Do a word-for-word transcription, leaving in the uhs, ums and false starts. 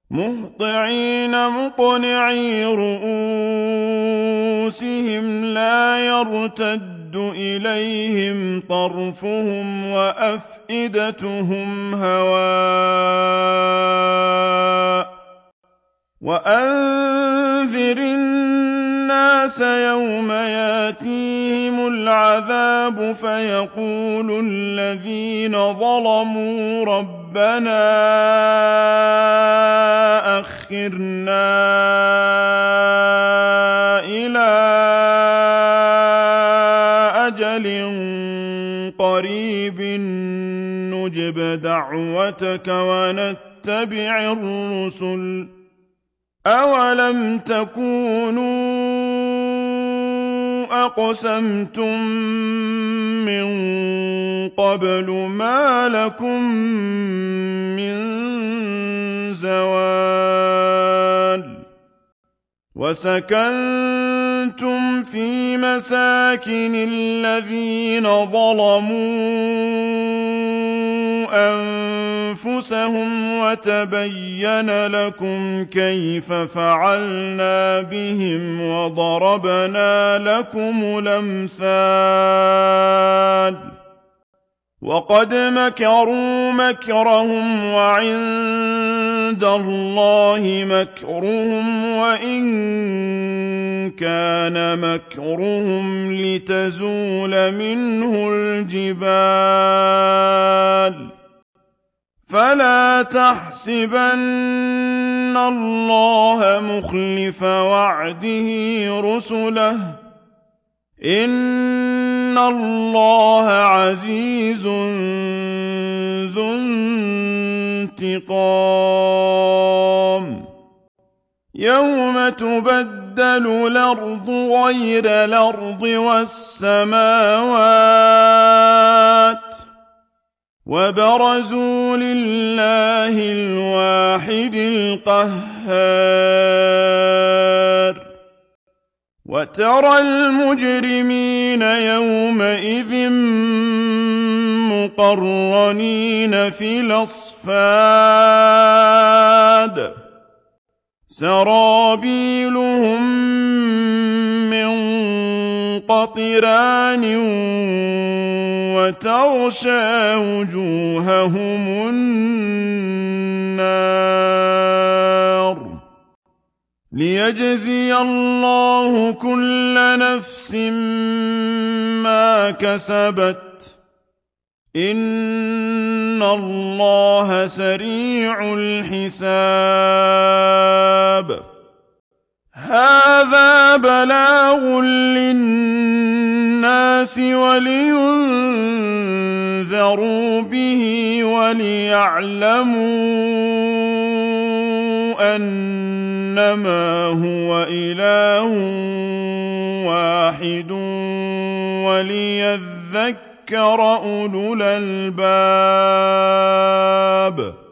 مهطعين مقنعي رؤوسهم لا يرتد إليهم طرفهم وأفئدتهم هواء وأنذر الناس يوم ياتيهم العذاب فيقول الذين ظلموا ربنا أخرنا إلى أجل قريب نجب دعوتك ونتبع الرسل أولم تكونوا أقسمتم من قبل ما لكم من زوال وسكنتم في مساكن الذين ظلموا أنفسهم وتبين لكم كيف فعلنا بهم وضربنا لكم الأمثال وقد مكروا مكرهم وعند الله مكرهم وإن كان مكرهم لتزول منه الجبال فلا تحسبن الله مخلف وعده رسله إن الله عزيز ذو انتقام يوم تبدل الأرض غير الأرض والسماوات وبرزوا لله الواحد القهار وترى المجرمين يومئذ مقرنين في الأصفاد سرابيلهم من قطران وتغشى وجوههم النار ليجزي الله كل نفس ما كسبت إن الله سريع الحساب هذا بلاغ للناس ولينذروا به وليعلموا أنما هو إله واحد وليذكر أولو الألباب